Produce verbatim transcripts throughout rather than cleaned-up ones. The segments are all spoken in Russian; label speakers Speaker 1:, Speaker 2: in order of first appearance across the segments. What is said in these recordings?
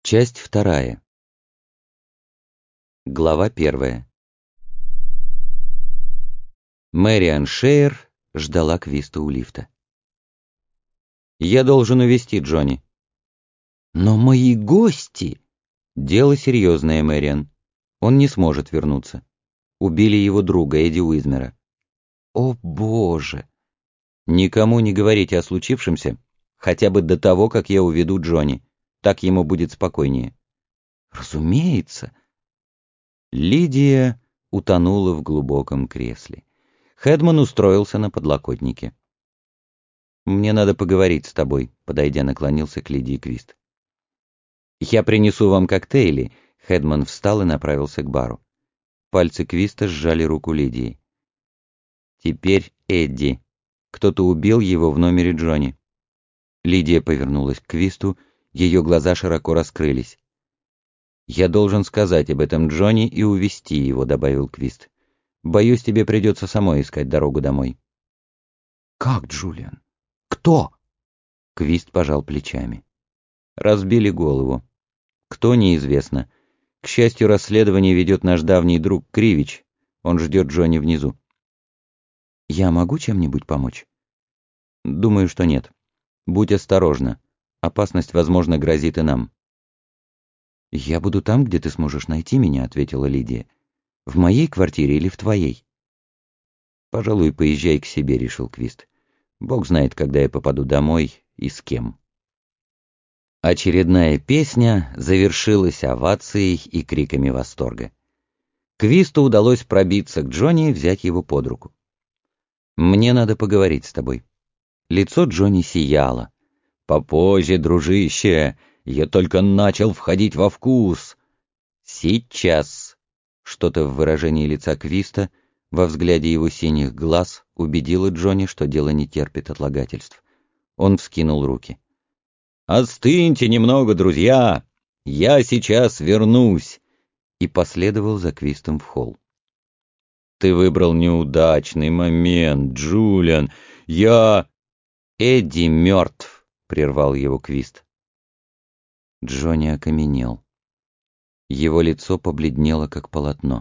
Speaker 1: Часть вторая. Глава первая. Мэриан Шейер ждала Квиста у лифта. «Я должен увезти Джонни». «Но мои гости...» «Дело серьезное, Мэриан. Он не сможет вернуться. Убили его друга, Эдди Уизмера». «О, Боже!» «Никому не говорите о случившемся, хотя бы до того, как я уведу Джонни. Так ему будет спокойнее». «Разумеется». Лидия утонула в глубоком кресле. Хэдман устроился на подлокотнике. «Мне надо поговорить с тобой», — подойдя, наклонился к Лидии Квист. «Я принесу вам коктейли», — Хэдман встал и направился к бару. Пальцы Квиста сжали руку Лидии. «Теперь Эдди. Кто-то убил его в номере Джонни». Лидия повернулась к Квисту, ее глаза широко раскрылись. «Я должен сказать об этом Джонни и увезти его», — добавил Квист. «Боюсь, тебе придется самой искать дорогу домой».
Speaker 2: «Как, Джулиан? Кто?»
Speaker 1: Квист пожал плечами. «Разбили голову. Кто, неизвестно. К счастью, расследование ведет наш давний друг Кривич. Он ждет Джонни внизу». «Я могу чем-нибудь помочь?» «Думаю, что нет. Будь осторожна. Опасность, возможно, грозит и нам». «Я буду там, где ты сможешь найти меня», — ответила Лидия. «В моей квартире или в твоей?» «Пожалуй, поезжай к себе», — решил Квист. «Бог знает, когда я попаду домой и с кем». Очередная песня завершилась овацией и криками восторга. Квисту удалось пробиться к Джонни и взять его под руку. «Мне надо поговорить с тобой». Лицо Джонни сияло. «Попозже, дружище, я только начал входить во вкус». «Сейчас». Что-то в выражении лица Квиста, во взгляде его синих глаз, убедило Джонни, что дело не терпит отлагательств. Он вскинул руки. «Остыньте немного, друзья! Я сейчас вернусь!» И последовал за Квистом в холл. «Ты выбрал неудачный момент, Джулиан. Я...» «Эдди мертв», — прервал его Квист. Джонни окаменел. Его лицо побледнело, как полотно.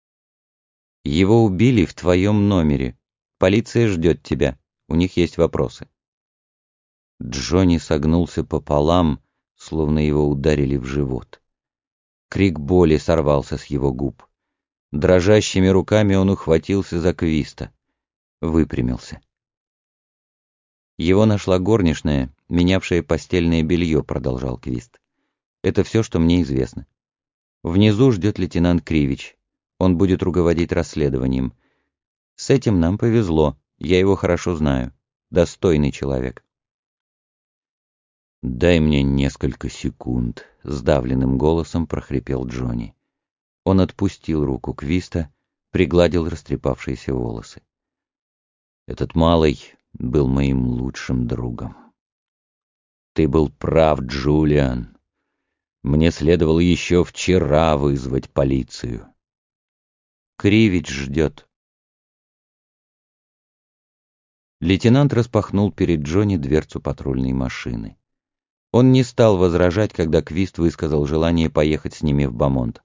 Speaker 1: «Его убили в твоем номере. Полиция ждет тебя. У них есть вопросы». Джонни согнулся пополам, словно его ударили в живот. Крик боли сорвался с его губ. Дрожащими руками он ухватился за Квиста. Выпрямился. «Его нашла горничная, менявшая постельное белье», — продолжал Квист. «Это все, что мне известно. Внизу ждет лейтенант Кривич. Он будет руководить расследованием. С этим нам повезло, я его хорошо знаю. Достойный человек». «Дай мне несколько секунд», — сдавленным голосом прохрипел Джонни. Он отпустил руку Квиста, пригладил растрепавшиеся волосы. «Этот малый был моим лучшим другом». «Ты был прав, Джулиан. Мне следовало еще вчера вызвать полицию». «Кривич ждет». Лейтенант распахнул перед Джонни дверцу патрульной машины. Он не стал возражать, когда Квист высказал желание поехать с ними в Бамонт.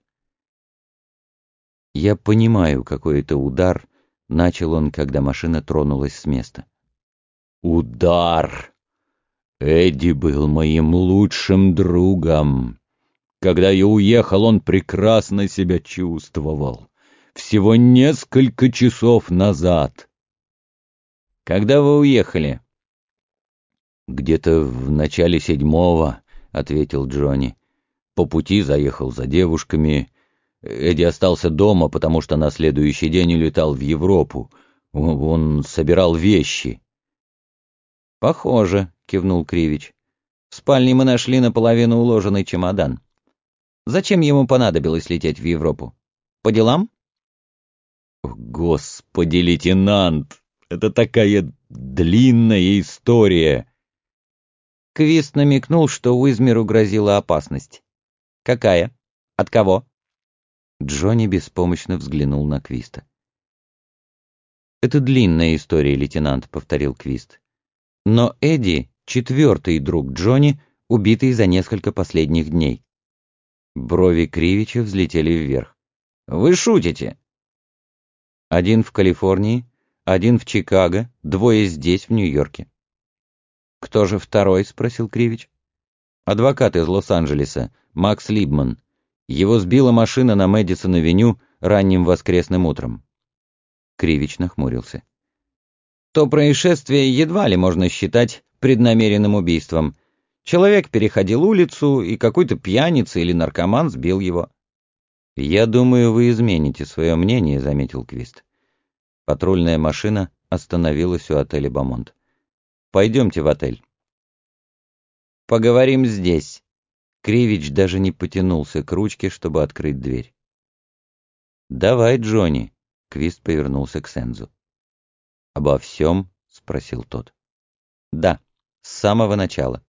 Speaker 1: «Я понимаю, какой это удар», — начал он, когда машина тронулась с места. «Удар! Эдди был моим лучшим другом. Когда я уехал, он прекрасно себя чувствовал. Всего несколько часов назад». «Когда вы уехали?» «Где-то в начале седьмого», — ответил Джонни. «По пути заехал за девушками. Эдди остался дома, потому что на следующий день улетал в Европу. Он собирал вещи». «Похоже», — кивнул Кривич. «В спальне мы нашли наполовину уложенный чемодан. Зачем ему понадобилось лететь в Европу? По делам?»
Speaker 2: «Господи, лейтенант, это такая длинная история».
Speaker 1: Квист намекнул, что Уизмеру грозила опасность. «Какая? От кого?» Джонни беспомощно взглянул на Квиста. «Это длинная история, лейтенант», — повторил Квист. «Но Эдди — четвертый друг Джонни, убитый за несколько последних дней. Брови Кривича взлетели вверх. «Вы шутите?» «Один в Калифорнии, один в Чикаго, двое здесь, в Нью-Йорке». «Кто же второй?» — спросил Кривич. «Адвокат из Лос-Анджелеса, Макс Либман. Его сбила машина на Мэдисон-авеню ранним воскресным утром». Кривич нахмурился. «То происшествие едва ли можно считать преднамеренным убийством. Человек переходил улицу, и какой-то пьяница или наркоман сбил его». «Я думаю, вы измените свое мнение», — заметил Квист. Патрульная машина остановилась у отеля «Бомонд». «Пойдемте в отель». «Поговорим здесь». Кривич даже не потянулся к ручке, чтобы открыть дверь. «Давай, Джонни», — Квист повернулся к Сензу. «Обо всем?» — спросил тот. «Да, с самого начала».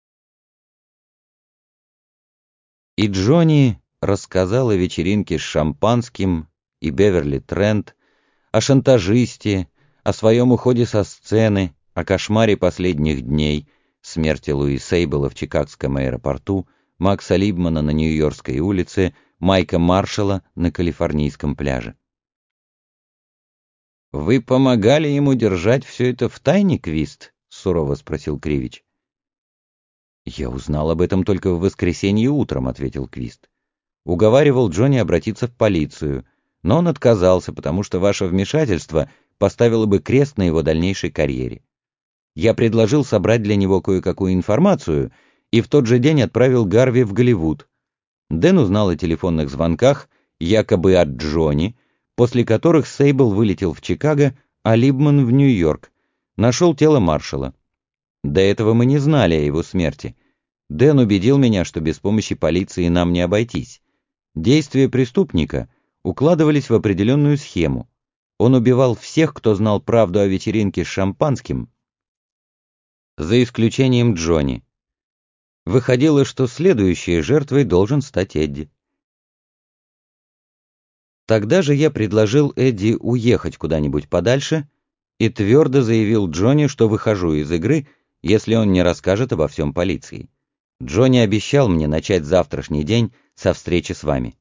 Speaker 1: И Джонни рассказал о вечеринке с шампанским и Беверли Трент, о шантажисте, о своем уходе со сцены, о кошмаре последних дней, смерти Луи Сейбела в Чикагском аэропорту, Макса Либмана на Нью-Йоркской улице, Майка Маршалла на Калифорнийском пляже. «Вы помогали ему держать все это в тайне, Квист?» — сурово спросил Кривич. «Я узнал об этом только в воскресенье утром», — ответил Квист. «Уговаривал Джонни обратиться в полицию, но он отказался, потому что ваше вмешательство поставило бы крест на его дальнейшей карьере. Я предложил собрать для него кое-какую информацию и в тот же день отправил Гарви в Голливуд. Дэн узнал о телефонных звонках, якобы от Джонни, после которых Сейбл вылетел в Чикаго, а Либман в Нью-Йорк. Нашел тело Маршалла. До этого мы не знали о его смерти. Дэн убедил меня, что без помощи полиции нам не обойтись. Действия преступника укладывались в определенную схему. Он убивал всех, кто знал правду о вечеринке с шампанским, за исключением Джонни. Выходило, что следующей жертвой должен стать Эдди. Тогда же я предложил Эдди уехать куда-нибудь подальше и твердо заявил Джонни, что выхожу из игры, если он не расскажет обо всем полиции. Джонни обещал мне начать завтрашний день со встречи с вами.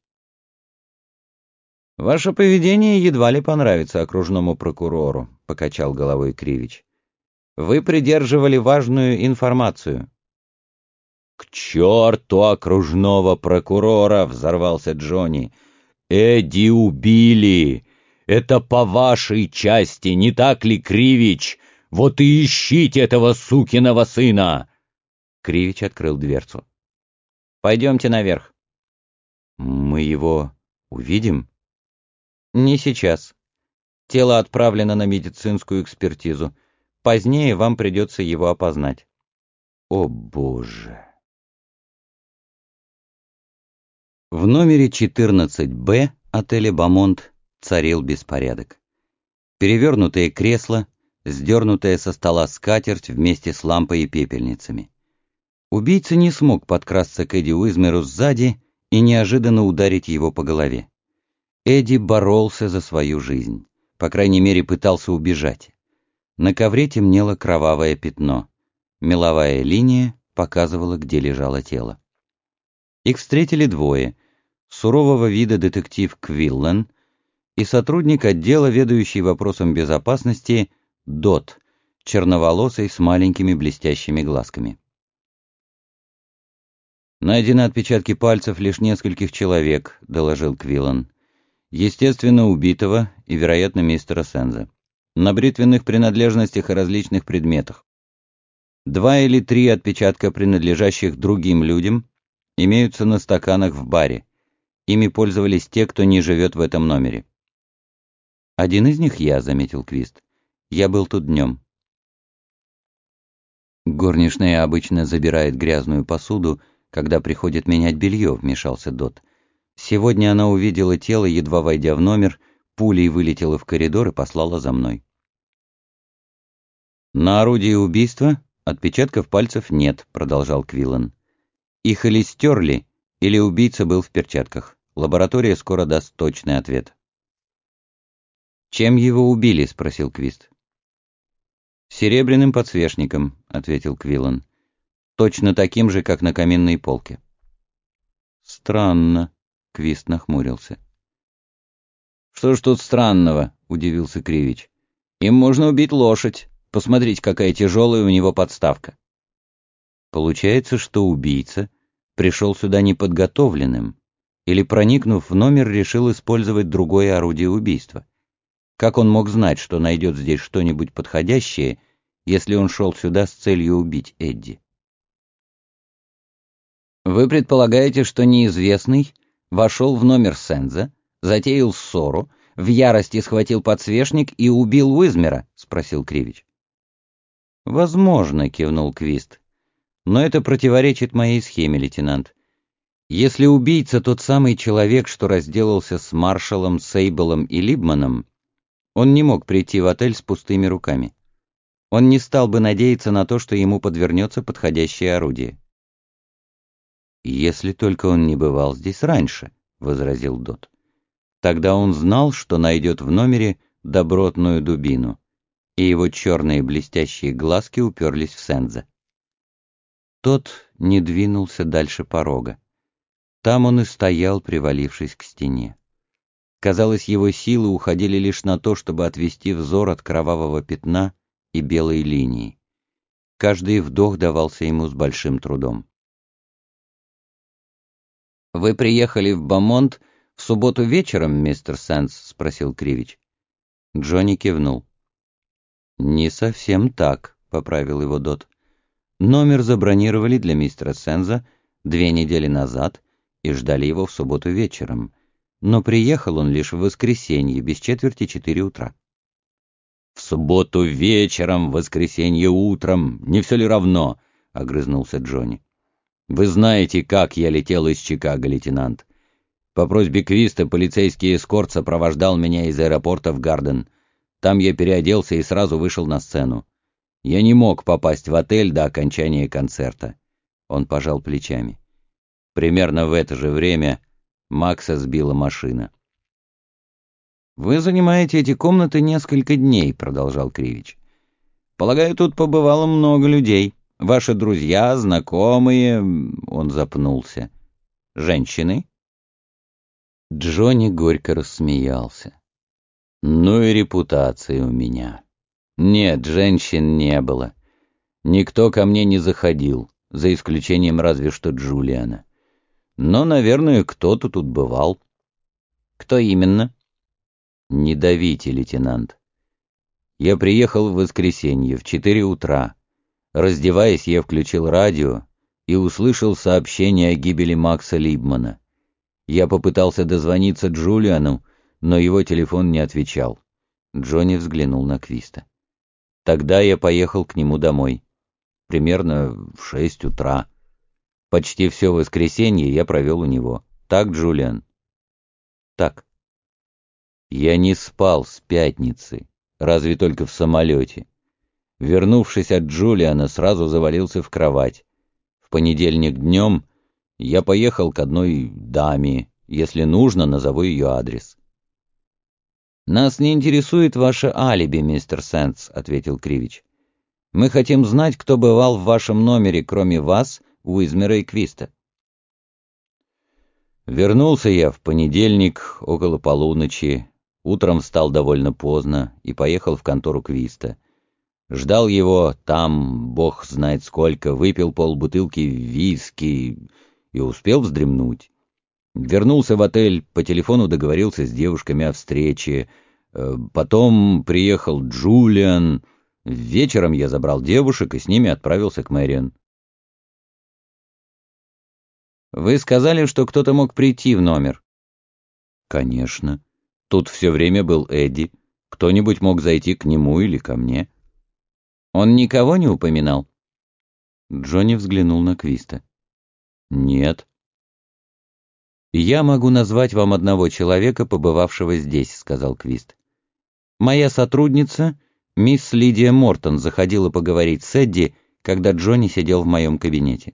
Speaker 1: «Ваше поведение едва ли понравится окружному прокурору», — покачал головой Кривич. «Вы придерживали важную информацию». «К черту окружного прокурора!» — взорвался Джонни. «Эдди убили! Это по вашей части, не так ли, Кривич? Вот и ищите этого сукиного сына!» Кривич открыл дверцу. «Пойдемте наверх». «Мы его увидим?» «Не сейчас. Тело отправлено на медицинскую экспертизу. Позднее вам придется его опознать». «О, Боже!» В номере четырнадцать Б отеля «Бомонд» царил беспорядок. Перевернутые кресла, сдернутая со стола скатерть вместе с лампой и пепельницами. Убийца не смог подкрасться к Эдди Уизмеру сзади и неожиданно ударить его по голове. Эдди боролся за свою жизнь, по крайней мере пытался убежать. На ковре темнело кровавое пятно. Меловая линия показывала, где лежало тело. Их встретили двое: сурового вида детектив Квиллен и сотрудник отдела, ведающий вопросом безопасности, Дот, черноволосый с маленькими блестящими глазками. «Найдены отпечатки пальцев лишь нескольких человек», — доложил Квиллен. «Естественно, убитого и, вероятно, мистера Сенза. На бритвенных принадлежностях и различных предметах. Два или три отпечатка, принадлежащих другим людям, имеются на стаканах в баре. Ими пользовались те, кто не живет в этом номере». «Один из них я», — заметил Квист. «Я был тут днем». «Горничная обычно забирает грязную посуду, когда приходит менять белье», — вмешался Дот. «Сегодня она увидела тело, едва войдя в номер, пулей вылетела в коридор и послала за мной». «На орудии убийства отпечатков пальцев нет», — продолжал Квиллен. «Их или стерли, или убийца был в перчатках. Лаборатория скоро даст точный ответ». «Чем его убили?» — спросил Квист. «Серебряным подсвечником», — ответил Квиллен. «Точно таким же, как на каминной полке». «Странно», Квист нахмурился. «Что ж тут странного?» — удивился Кривич. «Им можно убить лошадь. Посмотрите, какая тяжелая у него подставка». Получается, что убийца пришел сюда неподготовленным или, проникнув в номер, решил использовать другое орудие убийства. Как он мог знать, что найдет здесь что-нибудь подходящее, если он шел сюда с целью убить Эдди? Вы предполагаете, что неизвестный вошел в номер Сенза, затеял ссору, в ярости схватил подсвечник и убил Уизмера? — спросил Кривич. «Возможно», — кивнул Квист. «Но это противоречит моей схеме, лейтенант. Если убийца тот самый человек, что разделался с маршалом, Сейблом и Либманом, он не мог прийти в отель с пустыми руками. Он не стал бы надеяться на то, что ему подвернется подходящее орудие». «Если только он не бывал здесь раньше», — возразил Дот. «Тогда он знал, что найдет в номере добротную дубину, и его черные блестящие глазки уперлись в Сенза». Тот не двинулся дальше порога. Там он и стоял, привалившись к стене. Казалось, его силы уходили лишь на то, чтобы отвести взор от кровавого пятна и белой линии. Каждый вдох давался ему с большим трудом. «Вы приехали в Бомонт в субботу вечером, мистер Сенс?» — спросил Кривич. Джонни кивнул. «Не совсем так», — поправил его Дот. «Номер забронировали для мистера Сенза две недели назад и ждали его в субботу вечером, но приехал он лишь в воскресенье, без четверти четыре утра».
Speaker 2: «В субботу вечером, в воскресенье утром, не все ли равно?» — огрызнулся Джонни. «Вы знаете, как я летел из Чикаго, лейтенант. По просьбе Квиста полицейский эскорт сопровождал меня из аэропорта в Гарден. Там я переоделся и сразу вышел на сцену. Я не мог попасть в отель до окончания концерта». Он пожал плечами. Примерно в это же время Макса сбила машина.
Speaker 1: «Вы занимаете эти комнаты несколько дней», — продолжал Кривич. «Полагаю, тут побывало много людей. Ваши друзья, знакомые...» Он запнулся. «Женщины?»
Speaker 2: Джонни горько рассмеялся. «Ну и репутация у меня. Нет, женщин не было. Никто ко мне не заходил, за исключением разве что Джулиана. Но, наверное, кто-то тут бывал».
Speaker 1: «Кто именно?»
Speaker 2: «Не давите, лейтенант. Я приехал в воскресенье в четыре утра. Раздеваясь, я включил радио и услышал сообщение о гибели Макса Либмана. Я попытался дозвониться Джулиану, но его телефон не отвечал». Джонни взглянул на Квиста. «Тогда я поехал к нему домой. Примерно в шесть утра. Почти все воскресенье я провел у него. Так, Джулиан?»
Speaker 1: «Так».
Speaker 2: «Я не спал с пятницы, разве только в самолете. Вернувшись от Джулиана, сразу завалился в кровать. В понедельник днем я поехал к одной даме. Если нужно, назову ее адрес».
Speaker 1: «Нас не интересует ваше алиби, мистер Сенс», — ответил Кривич. «Мы хотим знать, кто бывал в вашем номере, кроме вас, Уизмера и Квиста».
Speaker 2: Вернулся я в понедельник около полуночи. Утром встал довольно поздно и поехал в контору Квиста. Ждал его там, бог знает сколько, выпил полбутылки виски и успел вздремнуть. Вернулся в отель, по телефону договорился с девушками о встрече. Потом приехал Джулиан. Вечером я забрал девушек и с ними отправился к Мэриан.
Speaker 1: «Вы сказали, что кто-то мог прийти в номер?»
Speaker 2: «Конечно. Тут все время был Эдди. Кто-нибудь мог зайти к нему или ко мне».
Speaker 1: «Он никого не упоминал?»
Speaker 2: Джонни взглянул на Квиста. «Нет».
Speaker 1: «Я могу назвать вам одного человека, побывавшего здесь», — сказал Квист. «Моя сотрудница, мисс Лидия Мортон, заходила поговорить с Эдди, когда Джонни сидел в моем кабинете».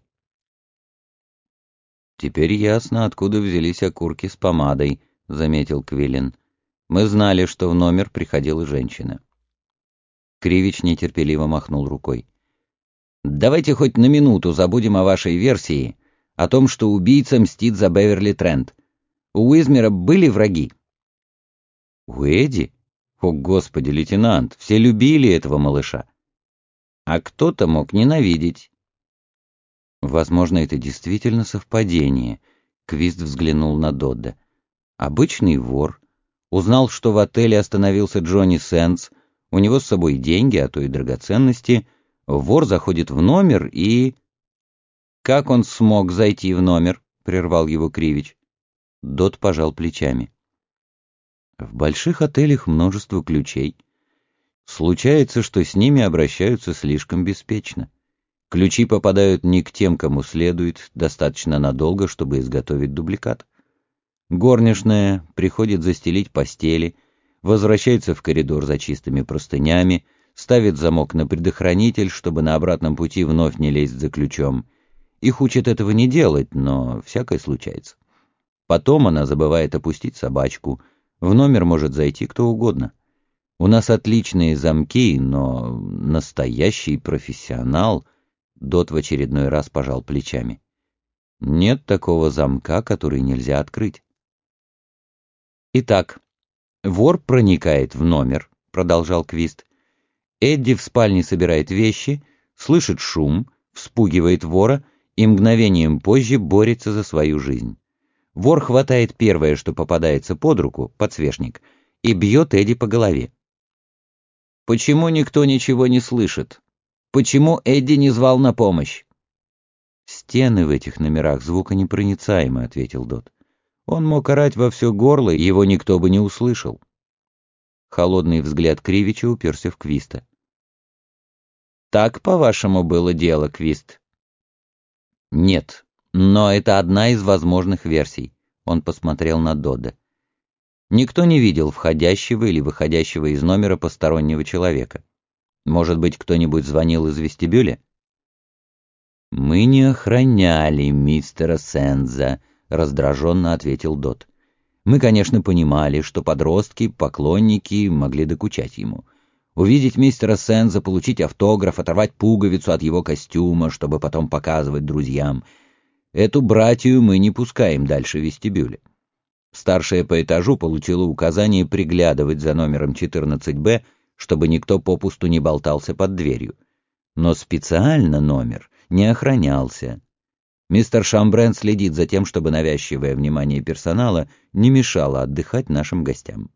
Speaker 2: «Теперь ясно, откуда взялись окурки с помадой», — заметил Квиллин. «Мы знали, что в номер приходила женщина».
Speaker 1: Кривич нетерпеливо махнул рукой. «Давайте хоть на минуту забудем о вашей версии, о том, что убийца мстит за Беверли Трент. У Уизмера были враги?»
Speaker 2: «У Эдди? О, господи, лейтенант, все любили этого малыша».
Speaker 1: «А кто-то мог ненавидеть».
Speaker 2: Возможно, это действительно совпадение. Квист взглянул на Додда. Обычный вор. Узнал, что в отеле остановился Джонни Сэндс. У него с собой деньги, а то и драгоценности. Вор заходит в номер и...
Speaker 1: «Как он смог зайти в номер?» — прервал его Кривич.
Speaker 2: Додд пожал плечами. В больших отелях множество ключей. Случается, что с ними обращаются слишком беспечно. Ключи попадают не к тем, кому следует, достаточно надолго, чтобы изготовить дубликат. Горничная приходит застелить постели, возвращается в коридор за чистыми простынями, ставит замок на предохранитель, чтобы на обратном пути вновь не лезть за ключом. Их учат этого не делать, но всякое случается. Потом она забывает опустить собачку. В номер может зайти кто угодно. У нас отличные замки, но настоящий профессионал... Дот в очередной раз пожал плечами. Нет такого замка, который нельзя открыть.
Speaker 1: «Итак, вор проникает в номер», — продолжал Квист. «Эдди в спальне собирает вещи, слышит шум, вспугивает вора и мгновением позже борется за свою жизнь. Вор хватает первое, что попадается под руку, подсвечник, и бьет Эдди по голове. Почему никто ничего не слышит? Почему Эдди не звал на помощь?»
Speaker 2: «Стены в этих номерах звуконепроницаемы», — ответил Дот. «Он мог орать во все горло, его никто бы не услышал». Холодный взгляд Кривича уперся в Квиста.
Speaker 1: «Так, по-вашему, было дело, Квист?»
Speaker 2: «Нет, но это одна из возможных версий», — он посмотрел на Додда. «Никто не видел входящего или выходящего из номера постороннего человека. Может быть, кто-нибудь звонил из вестибюля?» «Мы не охраняли мистера Сэндза», — раздраженно ответил Дот. «Мы, конечно, понимали, что подростки, поклонники могли докучать ему. Увидеть мистера Сэндза, получить автограф, оторвать пуговицу от его костюма, чтобы потом показывать друзьям. Эту братью мы не пускаем дальше вестибюля. Старшая по этажу получила указание приглядывать за номером четырнадцать Б, чтобы никто попусту не болтался под дверью. Но специально номер не охранялся. Мистер Шамбрен следит за тем, чтобы навязчивое внимание персонала не мешало отдыхать нашим гостям».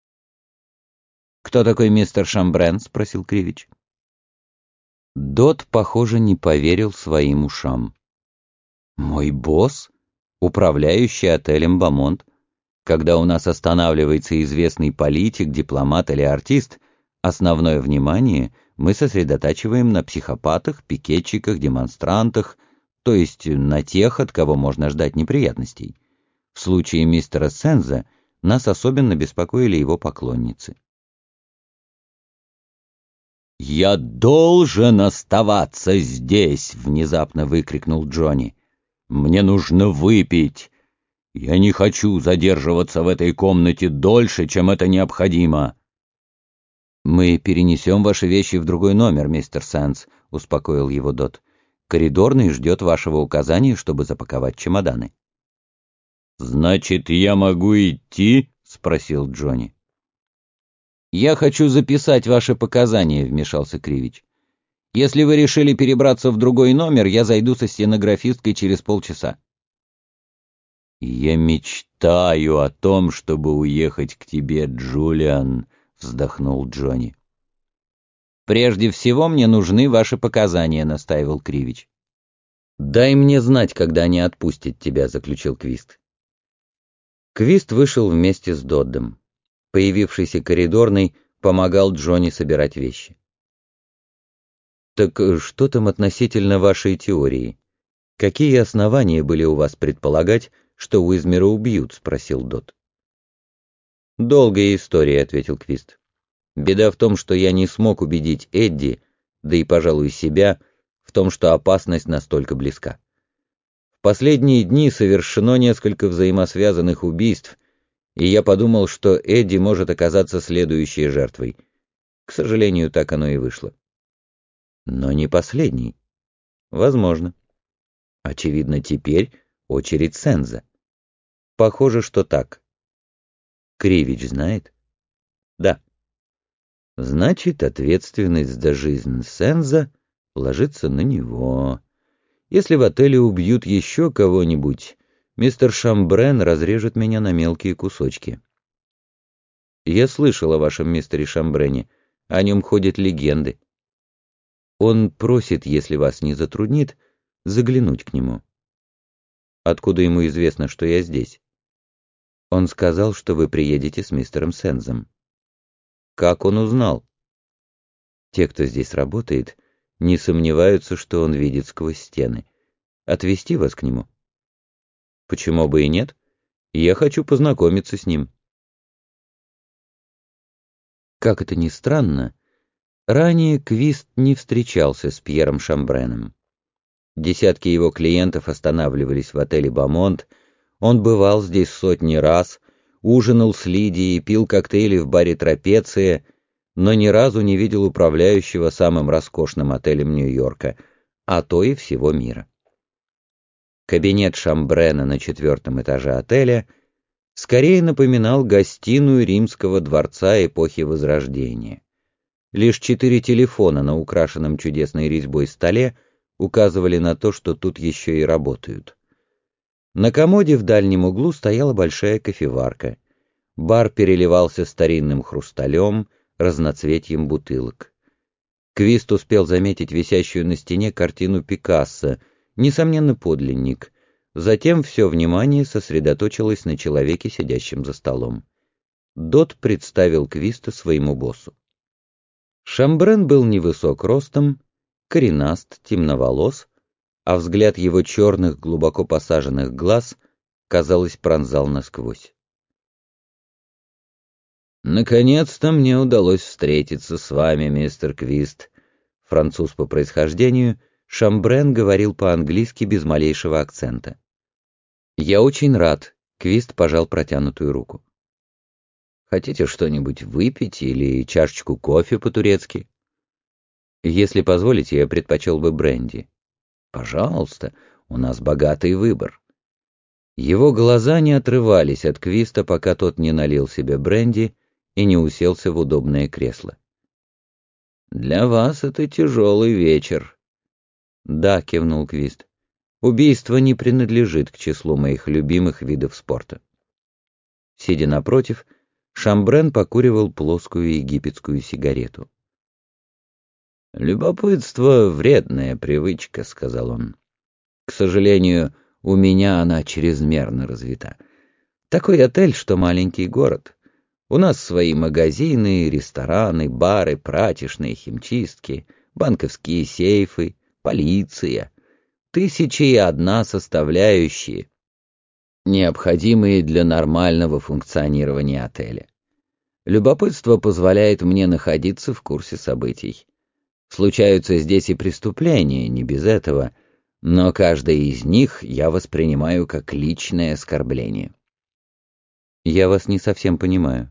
Speaker 1: «Кто такой мистер Шамбрен?» — спросил Кривич.
Speaker 2: Дот, похоже, не поверил своим ушам. «Мой босс? Управляющий отелем «Бамонт»? Когда у нас останавливается известный политик, дипломат или артист, основное внимание мы сосредотачиваем на психопатах, пикетчиках, демонстрантах, то есть на тех, от кого можно ждать неприятностей. В случае мистера Сэндза нас особенно беспокоили его поклонницы». «Я должен оставаться здесь!» — внезапно выкрикнул Джонни. «Мне нужно выпить! Я не хочу задерживаться в этой комнате дольше, чем это необходимо!» «Мы перенесем ваши вещи в другой номер, мистер Сэндс», — успокоил его Дот. «Коридорный ждет вашего указания, чтобы запаковать чемоданы». «Значит, я могу идти?» — спросил Джонни.
Speaker 1: «Я хочу записать ваши показания», — вмешался Кривич. «Если вы решили перебраться в другой номер, я зайду со стенографисткой через полчаса».
Speaker 2: «Я мечтаю о том, чтобы уехать к тебе, Джулиан», — вздохнул Джонни.
Speaker 1: «Прежде всего мне нужны ваши показания», — настаивал Кривич.
Speaker 2: «Дай мне знать, когда они отпустят тебя», — заключил Квист. Квист вышел вместе с Доддом. Появившийся коридорный помогал Джонни собирать вещи. «Так что там относительно вашей теории? Какие основания были у вас предполагать, что Уизмера убьют?» — спросил Дот. «Долгая история», — ответил Квист. «Беда в том, что я не смог убедить Эдди, да и, пожалуй, себя, в том, что опасность настолько близка. В последние дни совершено несколько взаимосвязанных убийств, и я подумал, что Эдди может оказаться следующей жертвой. К сожалению, так оно и вышло. Но не последний. Возможно. Очевидно, теперь очередь Сэндза.
Speaker 1: Похоже, что так. Кривич знает? Да. Значит, ответственность за жизнь Сенза ложится на него. Если в отеле убьют еще кого-нибудь, мистер Шамбрен разрежет меня на мелкие кусочки. Я слышал о вашем мистере Шамбрене, о нем ходят легенды. Он просит, если вас не затруднит, заглянуть к нему. Откуда ему известно, что я здесь? Он сказал, что вы приедете с мистером Сензом. Как он узнал? Те, кто здесь работает, не сомневаются, что он видит сквозь стены. Отвезти вас к нему? Почему бы и нет? Я хочу познакомиться с ним. Как это ни странно, ранее Квист не встречался с Пьером Шамбреном. Десятки его клиентов останавливались в отеле «Бомонд», он бывал здесь сотни раз, ужинал с Лидией, пил коктейли в баре «Трапеция», но ни разу не видел управляющего самым роскошным отелем Нью-Йорка, а то и всего мира. Кабинет Шамбрена на четвертом этаже отеля скорее напоминал гостиную римского дворца эпохи Возрождения. Лишь четыре телефона на украшенном чудесной резьбой столе указывали на то, что тут еще и работают. На комоде в дальнем углу стояла большая кофеварка. Бар переливался старинным хрусталем, разноцветьем бутылок. Квист успел заметить висящую на стене картину Пикассо, несомненно, подлинник. Затем все внимание сосредоточилось на человеке, сидящем за столом. Дот представил Квиста своему боссу. Шамбрен был невысок ростом, коренаст, темноволос, а взгляд его черных, глубоко посаженных глаз, казалось, пронзал насквозь. «Наконец-то мне удалось встретиться с вами, мистер Квист». Француз по происхождению, Шамбрен говорил по-английски без малейшего акцента. «Я очень рад», — Квист пожал протянутую руку. «Хотите что-нибудь выпить или чашечку кофе по-турецки?» «Если позволите, я предпочел бы бренди». «Пожалуйста, у нас богатый выбор». Его глаза не отрывались от Квиста, пока тот не налил себе бренди и не уселся в удобное кресло. «Для вас это тяжелый вечер». «Да», — кивнул Квист. «Убийство не принадлежит к числу моих любимых видов спорта». Сидя напротив, Шамбрен покуривал плоскую египетскую сигарету. «Любопытство — вредная привычка», — сказал он. «К сожалению, у меня она чрезмерно развита. Такой отель, что маленький город. У нас свои магазины, рестораны, бары, прачечные, химчистки, банковские сейфы, полиция. Тысячи и одна составляющие, необходимые для нормального функционирования отеля. Любопытство позволяет мне находиться в курсе событий. Случаются здесь и преступления, не без этого, но каждое из них я воспринимаю как личное оскорбление». «Я вас не совсем понимаю».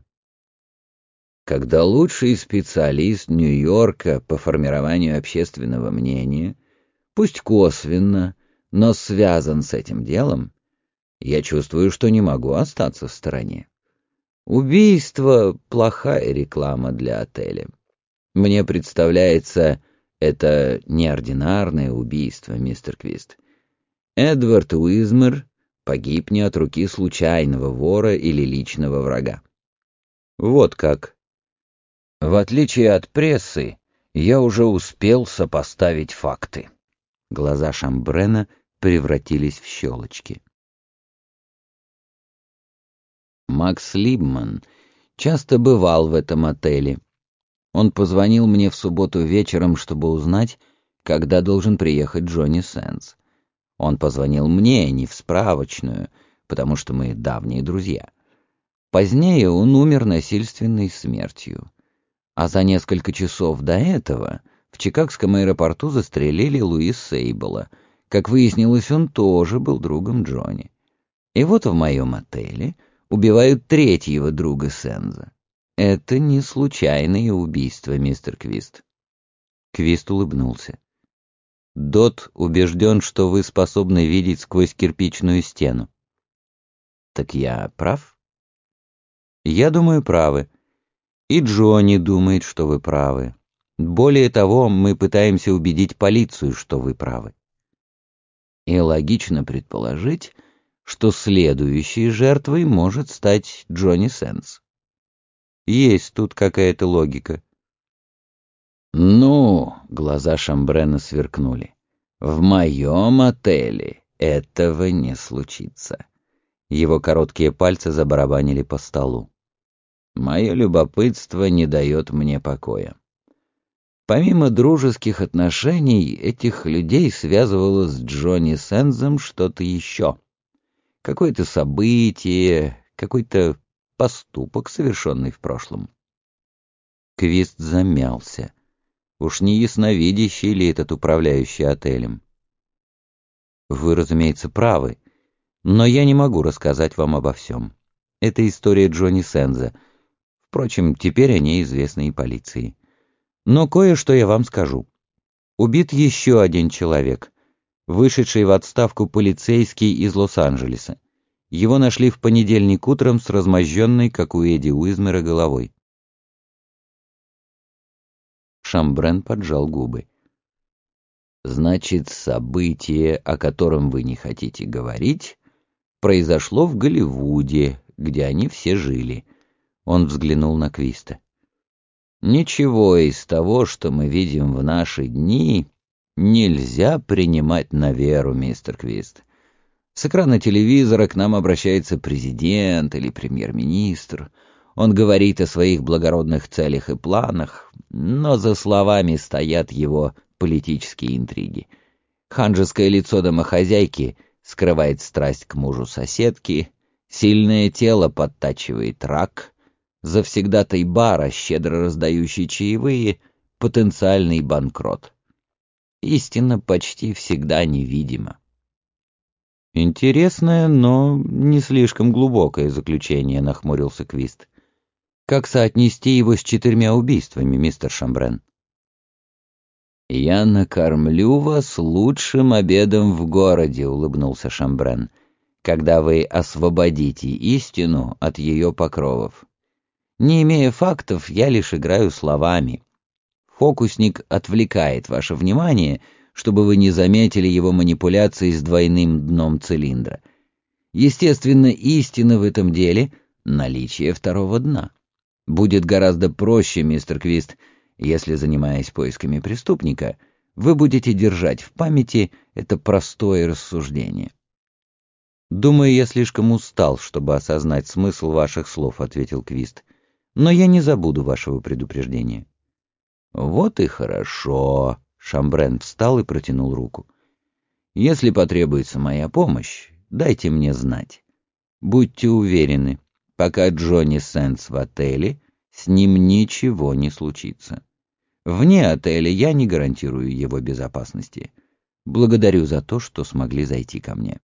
Speaker 1: Когда лучший специалист Нью-Йорка по формированию общественного мнения, пусть косвенно, но связан с этим делом, я чувствую, что не могу остаться в стороне. Убийство — плохая реклама для отеля. Мне представляется, это неординарное убийство, мистер Квист. Эдвард Уизмер погиб не от руки случайного вора или личного врага. Вот как. В отличие от прессы, я уже успел сопоставить факты. Глаза Шамбрена превратились в щелочки. Макс Либман часто бывал в этом отеле. Он позвонил мне в субботу вечером, чтобы узнать, когда должен приехать Джонни Сенс. Он позвонил мне, не в справочную, потому что мы давние друзья. Позднее он умер насильственной смертью. А за несколько часов до этого в Чикагском аэропорту застрелили Луис Сейбола. Как выяснилось, он тоже был другом Джонни. И вот в моем отеле убивают третьего друга Сенза. Это не случайное убийство, мистер Квист. Квист улыбнулся. Дот убежден, что вы способны видеть сквозь кирпичную стену.
Speaker 2: Так я прав?
Speaker 1: Я думаю, правы. И Джонни думает, что вы правы. Более того, мы пытаемся убедить полицию, что вы правы.
Speaker 2: И логично предположить, что следующей жертвой может стать Джонни Сенс.
Speaker 1: Есть тут какая-то логика.
Speaker 2: Ну, глаза Шамбрена сверкнули. В моем отеле этого не случится.
Speaker 1: Его короткие пальцы забарабанили по столу.
Speaker 2: Мое любопытство не дает мне покоя. Помимо дружеских отношений, этих людей связывало с Джонни Сензом что-то еще. Какое-то событие, какой-то поступок, совершенный в прошлом.
Speaker 1: Квист замялся. Уж не ясновидящий ли этот управляющий отелем? Вы, разумеется, правы, но я не могу рассказать вам обо всем. Это история Джонни Сенза. Впрочем, теперь о ней известно и полиции. Но кое-что я вам скажу. Убит еще один человек, вышедший в отставку полицейский из Лос-Анджелеса. Его нашли в понедельник утром с размозженной, как у Эдди Уизмера, головой.
Speaker 2: Шамбрен поджал губы. Значит, событие, о котором вы не хотите говорить, произошло в Голливуде, где они все жили.
Speaker 1: Он взглянул на Квиста.
Speaker 2: Ничего из того, что мы видим в наши дни, нельзя принимать на веру, мистер Квист. С экрана телевизора к нам обращается президент или премьер-министр. Он говорит о своих благородных целях и планах, но за словами стоят его политические интриги. Ханжеское лицо домохозяйки скрывает страсть к мужу соседки, сильное тело подтачивает рак, завсегдатай бара, щедро раздающий чаевые, потенциальный банкрот. Истина почти всегда невидима.
Speaker 1: «Интересное, но не слишком глубокое заключение», — нахмурился Квист. «Как соотнести его с четырьмя убийствами, мистер Шамбрен?»
Speaker 2: «Я накормлю вас лучшим обедом в городе», — улыбнулся Шамбрен, «когда вы освободите истину от ее покровов. Не имея фактов, я лишь играю словами. Фокусник отвлекает ваше внимание, чтобы вы не заметили его манипуляции с двойным дном цилиндра. Естественно, истина в этом деле — наличие второго дна. Будет гораздо проще, мистер Квист, если, занимаясь поисками преступника, вы будете держать в памяти это простое рассуждение».
Speaker 1: «Думаю, я слишком устал, чтобы осознать смысл ваших слов», — ответил Квист. «Но я не забуду вашего предупреждения».
Speaker 2: «Вот и хорошо», — Шамбрен встал и протянул руку. «Если потребуется моя помощь, дайте мне знать. Будьте уверены, пока Джонни Сенс в отеле, с ним ничего не случится. Вне отеля я не гарантирую его безопасности. Благодарю за то, что смогли зайти ко мне».